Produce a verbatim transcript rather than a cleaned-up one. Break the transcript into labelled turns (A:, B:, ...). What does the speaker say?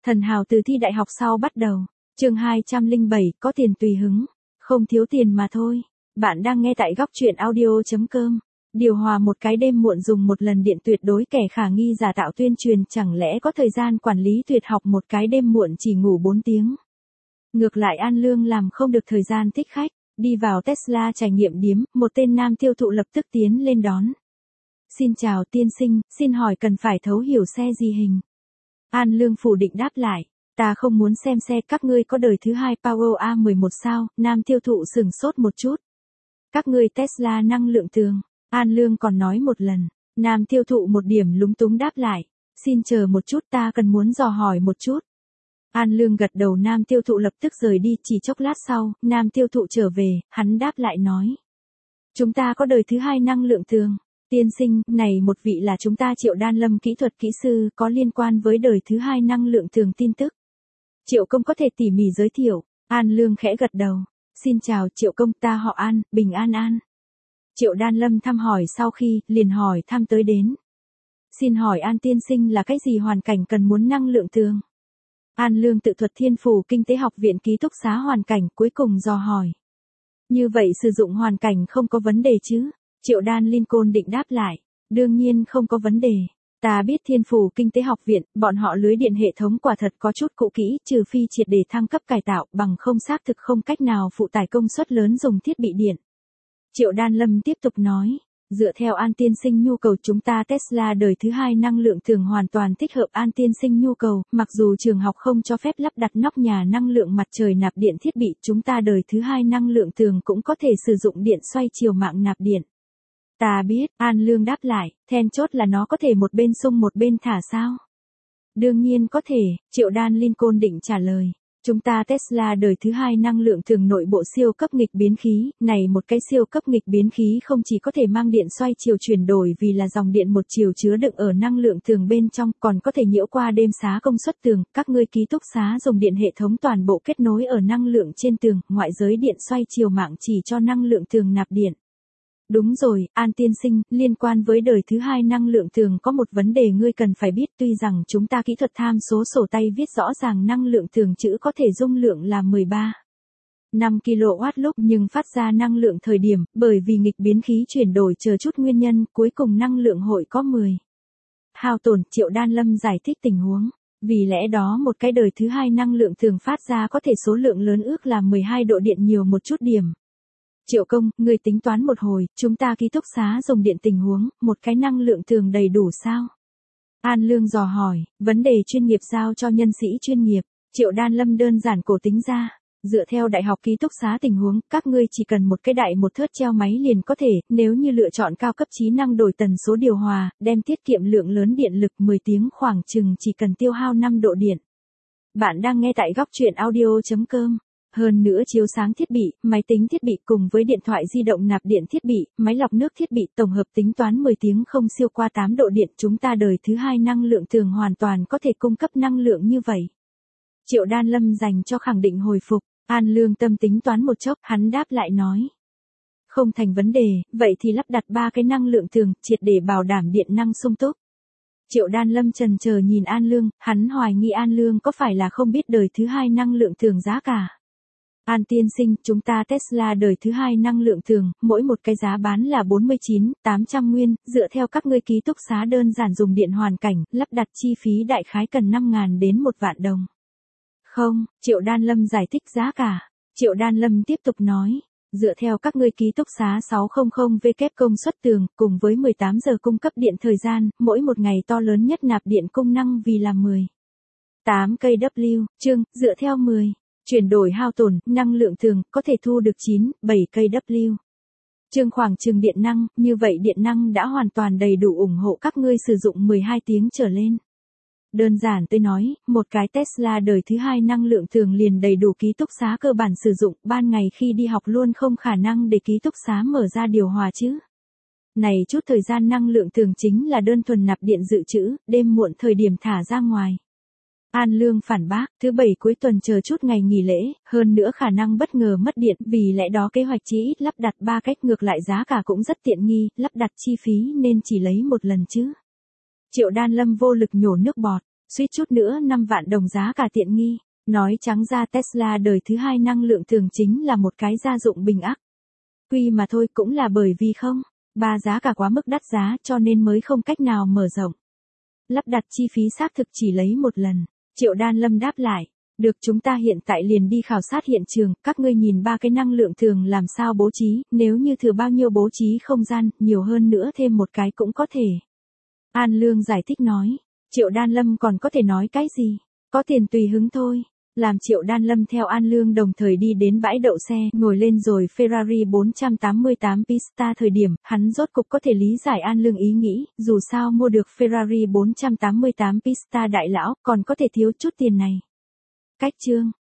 A: Thần hào từ thi đại học sau bắt đầu. Chương hai trăm lẻ bảy, có tiền tùy hứng, không thiếu tiền mà thôi. Bạn đang nghe tại góc truyện audio chấm com. Điều hòa một cái đêm muộn dùng một lần điện tuyệt đối kẻ khả nghi giả tạo tuyên truyền, chẳng lẽ có thời gian quản lý tuyệt học một cái đêm muộn chỉ ngủ bốn tiếng. Ngược lại An Lương làm không được thời gian thích khách, đi vào Tesla trải nghiệm điếm, một tên nam tiêu thụ lập tức tiến lên đón. Xin chào tiên sinh, xin hỏi cần phải thấu hiểu xe gì hình? An Lương phủ định đáp lại, ta không muốn xem xe, các ngươi có đời thứ hai Power A mười một sao? Nam tiêu thụ sửng sốt một chút. Các ngươi Tesla năng lượng tường. An Lương còn nói một lần, nam tiêu thụ một điểm lúng túng đáp lại, xin chờ một chút, ta cần muốn dò hỏi một chút. An Lương gật đầu, nam tiêu thụ lập tức rời đi, chỉ chốc lát sau, nam tiêu thụ trở về, hắn đáp lại nói. Chúng ta có đời thứ hai năng lượng tường. Tiên sinh, này một vị là chúng ta Triệu Đan Lâm kỹ thuật kỹ sư, có liên quan với đời thứ hai năng lượng tường tin tức. Triệu công có thể tỉ mỉ giới thiệu. An Lương khẽ gật đầu. Xin chào Triệu công, ta họ An, bình an an. Triệu Đan Lâm thăm hỏi sau khi, liền hỏi thăm tới đến. Xin hỏi An tiên sinh là cái gì hoàn cảnh cần muốn năng lượng tường? An Lương tự thuật Thiên Phủ Kinh tế học viện ký túc xá hoàn cảnh, cuối cùng dò hỏi. Như vậy sử dụng hoàn cảnh không có vấn đề chứ? Triệu Đan Lincoln định đáp lại. Đương nhiên không có vấn đề. Ta biết Thiên Phủ Kinh tế học viện, bọn họ lưới điện hệ thống quả thật có chút cũ kỹ, trừ phi triệt để thăng cấp cải tạo, bằng không xác thực không cách nào phụ tải công suất lớn dùng thiết bị điện. Triệu Đan Lâm tiếp tục nói, dựa theo An tiên sinh nhu cầu, chúng ta Tesla đời thứ hai năng lượng tường hoàn toàn thích hợp An tiên sinh nhu cầu, mặc dù trường học không cho phép lắp đặt nóc nhà năng lượng mặt trời nạp điện thiết bị, chúng ta đời thứ hai năng lượng tường cũng có thể sử dụng điện xoay chiều mạng nạp điện. Ta biết, An Lương đáp lại, then chốt là nó có thể một bên xung một bên thả sao? Đương nhiên có thể, Triệu Đan Lincoln định trả lời. Chúng ta Tesla đời thứ hai năng lượng tường nội bộ siêu cấp nghịch biến khí, này một cái siêu cấp nghịch biến khí không chỉ có thể mang điện xoay chiều chuyển đổi vì là dòng điện một chiều chứa đựng ở năng lượng tường bên trong, còn có thể nhiễu qua đêm xá công suất tường, các ngươi ký túc xá dùng điện hệ thống toàn bộ kết nối ở năng lượng trên tường, ngoại giới điện xoay chiều mạng chỉ cho năng lượng tường nạp điện. Đúng rồi, An tiên sinh, liên quan với đời thứ hai năng lượng tường có một vấn đề ngươi cần phải biết, tuy rằng chúng ta kỹ thuật tham số sổ tay viết rõ ràng năng lượng tường chữ có thể dung lượng là mười ba phẩy năm ki lô oát lúc, nhưng phát ra năng lượng thời điểm, bởi vì nghịch biến khí chuyển đổi chờ chút nguyên nhân, cuối cùng năng lượng hội có mười hao tổn. Triệu Đan Lâm giải thích tình huống. Vì lẽ đó một cái đời thứ hai năng lượng tường phát ra có thể số lượng lớn ước là mười hai độ điện nhiều một chút điểm. Triệu công, người tính toán một hồi, chúng ta ký túc xá dùng điện tình huống, một cái năng lượng tường đầy đủ sao? An Lương dò hỏi, vấn đề chuyên nghiệp giao cho nhân sĩ chuyên nghiệp. Triệu Đan Lâm đơn giản cổ tính ra, dựa theo đại học ký túc xá tình huống, các ngươi chỉ cần một cái đại một thớt treo máy liền có thể, nếu như lựa chọn cao cấp trí năng đổi tần số điều hòa, đem tiết kiệm lượng lớn điện lực mười tiếng khoảng chừng chỉ cần tiêu hao năm độ điện. Bạn đang nghe tại góc truyện audio chấm com. Hơn nữa chiếu sáng thiết bị, máy tính thiết bị cùng với điện thoại di động nạp điện thiết bị, máy lọc nước thiết bị tổng hợp tính toán mười tiếng không siêu qua tám độ điện, chúng ta đời thứ hai năng lượng tường hoàn toàn có thể cung cấp năng lượng như vậy. Triệu Đan Lâm dành cho khẳng định hồi phục, An Lương tâm tính toán một chốc, hắn đáp lại nói. Không thành vấn đề, vậy thì lắp đặt ba cái năng lượng tường, triệt để bảo đảm điện năng sung túc. Triệu Đan Lâm chần chờ nhìn An Lương, hắn hoài nghi An Lương có phải là không biết đời thứ hai năng lượng tường giá cả. An tiên sinh, chúng ta Tesla đời thứ hai năng lượng tường, mỗi một cái giá bán là bốn mươi chín nghìn tám trăm nguyên, dựa theo các ngươi ký túc xá đơn giản dùng điện hoàn cảnh, lắp đặt chi phí đại khái cần năm nghìn đến một vạn đồng. Không, Triệu Đan Lâm giải thích giá cả. Triệu Đan Lâm tiếp tục nói, dựa theo các ngươi ký túc xá sáu trăm W công suất tường, cùng với mười tám giờ cung cấp điện thời gian, mỗi một ngày to lớn nhất nạp điện công năng vì là mười tám ki lô oát, chương, dựa theo mười. Chuyển đổi hao tổn, năng lượng tường, có thể thu được chín, bảy ki lô oát. Chương khoảng chừng điện năng, như vậy điện năng đã hoàn toàn đầy đủ ủng hộ các ngươi sử dụng mười hai tiếng trở lên. Đơn giản tôi nói, một cái Tesla đời thứ hai năng lượng tường liền đầy đủ ký túc xá cơ bản sử dụng, ban ngày khi đi học luôn không khả năng để ký túc xá mở ra điều hòa chứ. Này chút thời gian năng lượng tường chính là đơn thuần nạp điện dự trữ, đêm muộn thời điểm thả ra ngoài. An Lương phản bác, thứ bảy cuối tuần chờ chút ngày nghỉ lễ, hơn nữa khả năng bất ngờ mất điện, vì lẽ đó kế hoạch chỉ ít lắp đặt ba cách, ngược lại giá cả cũng rất tiện nghi, lắp đặt chi phí nên chỉ lấy một lần chứ. Triệu Đan Lâm vô lực nhổ nước bọt, Suýt chút nữa năm vạn đồng giá cả tiện nghi. Nói trắng ra Tesla đời thứ hai năng lượng thường chính là một cái gia dụng bình ắc quy mà thôi, cũng là bởi vì không, ba giá cả quá mức đắt giá cho nên mới không cách nào mở rộng. Lắp đặt chi phí xác thực chỉ lấy một lần. Triệu Đan Lâm đáp lại, được, chúng ta hiện tại liền đi khảo sát hiện trường, các ngươi nhìn ba cái năng lượng thường làm sao bố trí, nếu như thừa bao nhiêu bố trí không gian, nhiều hơn nữa thêm một cái cũng có thể. An Lương giải thích nói, Triệu Đan Lâm còn có thể nói cái gì, có tiền tùy hứng thôi. Làm Triệu Đan Lâm theo An Lương đồng thời đi đến bãi đậu xe, ngồi lên rồi Ferrari bốn trăm tám mươi tám Pista thời điểm, hắn rốt cục có thể lý giải An Lương ý nghĩ, dù sao mua được Ferrari bốn trăm tám mươi tám Pista đại lão, còn có thể thiếu chút tiền này. Cách chương